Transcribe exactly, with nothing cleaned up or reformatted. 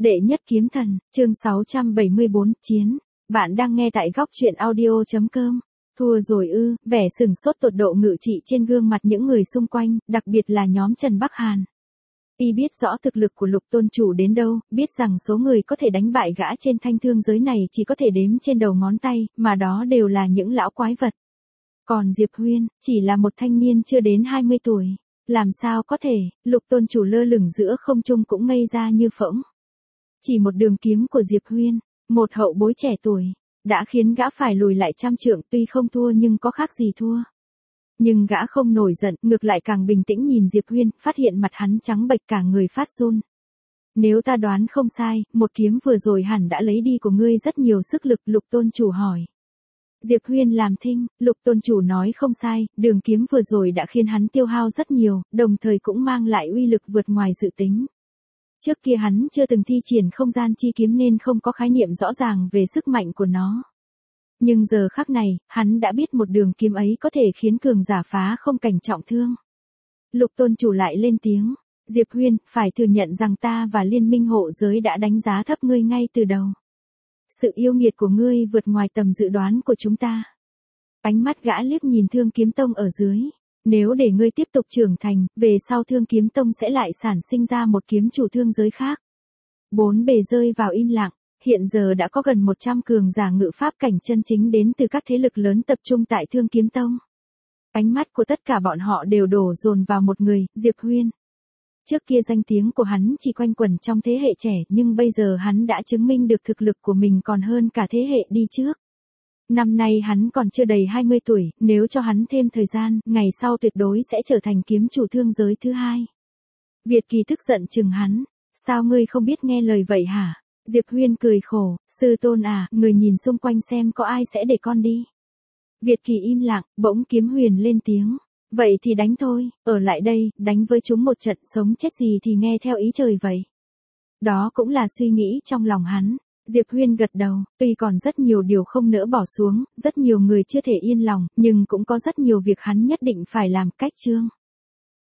Đệ nhất kiếm thần, chương sáu trăm bảy mươi bốn, chiến. Bạn đang nghe tại góc truyện audio chấm com. Thua rồi ư, vẻ sừng sốt tột độ ngự trị trên gương mặt những người xung quanh, đặc biệt là nhóm Trần Bắc Hàn. Y biết rõ thực lực của Lục tôn chủ đến đâu, biết rằng số người có thể đánh bại gã trên thanh thương giới này chỉ có thể đếm trên đầu ngón tay, mà đó đều là những lão quái vật. Còn Diệp Huyên, chỉ là một thanh niên chưa đến hai mươi tuổi. Làm sao có thể, Lục tôn chủ lơ lửng giữa không trung cũng ngây ra như phỗng. Chỉ một đường kiếm của Diệp Huyên, một hậu bối trẻ tuổi, đã khiến gã phải lùi lại trăm trượng, tuy không thua nhưng có khác gì thua. Nhưng gã không nổi giận, ngược lại càng bình tĩnh nhìn Diệp Huyên, phát hiện mặt hắn trắng bệch cả người phát run. Nếu ta đoán không sai, một kiếm vừa rồi hẳn đã lấy đi của ngươi rất nhiều sức lực, Lục tôn chủ hỏi. Diệp Huyên làm thinh, Lục tôn chủ nói không sai, đường kiếm vừa rồi đã khiến hắn tiêu hao rất nhiều, đồng thời cũng mang lại uy lực vượt ngoài dự tính. Trước kia hắn chưa từng thi triển không gian chi kiếm nên không có khái niệm rõ ràng về sức mạnh của nó. Nhưng giờ khắc này, hắn đã biết một đường kiếm ấy có thể khiến cường giả phá không cảnh trọng thương. Lục tôn chủ lại lên tiếng, Diệp Huyên, phải thừa nhận rằng ta và liên minh hộ giới đã đánh giá thấp ngươi ngay từ đầu. Sự yêu nghiệt của ngươi vượt ngoài tầm dự đoán của chúng ta. Ánh mắt gã liếc nhìn Thương Kiếm Tông ở dưới. Nếu để ngươi tiếp tục trưởng thành, về sau Thương Kiếm Tông sẽ lại sản sinh ra một kiếm chủ thương giới khác. Bốn bề rơi vào im lặng, hiện giờ đã có gần một trăm cường giả ngự pháp cảnh chân chính đến từ các thế lực lớn tập trung tại Thương Kiếm Tông. Ánh mắt của tất cả bọn họ đều đổ dồn vào một người, Diệp Huyên. Trước kia danh tiếng của hắn chỉ quanh quẩn trong thế hệ trẻ, nhưng bây giờ hắn đã chứng minh được thực lực của mình còn hơn cả thế hệ đi trước. Năm nay hắn còn chưa đầy hai mươi tuổi, nếu cho hắn thêm thời gian, ngày sau tuyệt đối sẽ trở thành kiếm chủ thương giới thứ hai. Việt Kỳ tức giận chừng hắn, sao ngươi không biết nghe lời vậy hả? Diệp Huyên cười khổ, sư tôn à, người nhìn xung quanh xem có ai sẽ để con đi. Việt Kỳ im lặng, bỗng Kiếm Huyền lên tiếng. Vậy thì đánh thôi, ở lại đây, đánh với chúng một trận, sống chết gì thì nghe theo ý trời vậy. Đó cũng là suy nghĩ trong lòng hắn. Diệp Huyên gật đầu, tuy còn rất nhiều điều không nỡ bỏ xuống, rất nhiều người chưa thể yên lòng, nhưng cũng có rất nhiều việc hắn nhất định phải làm. Cách chương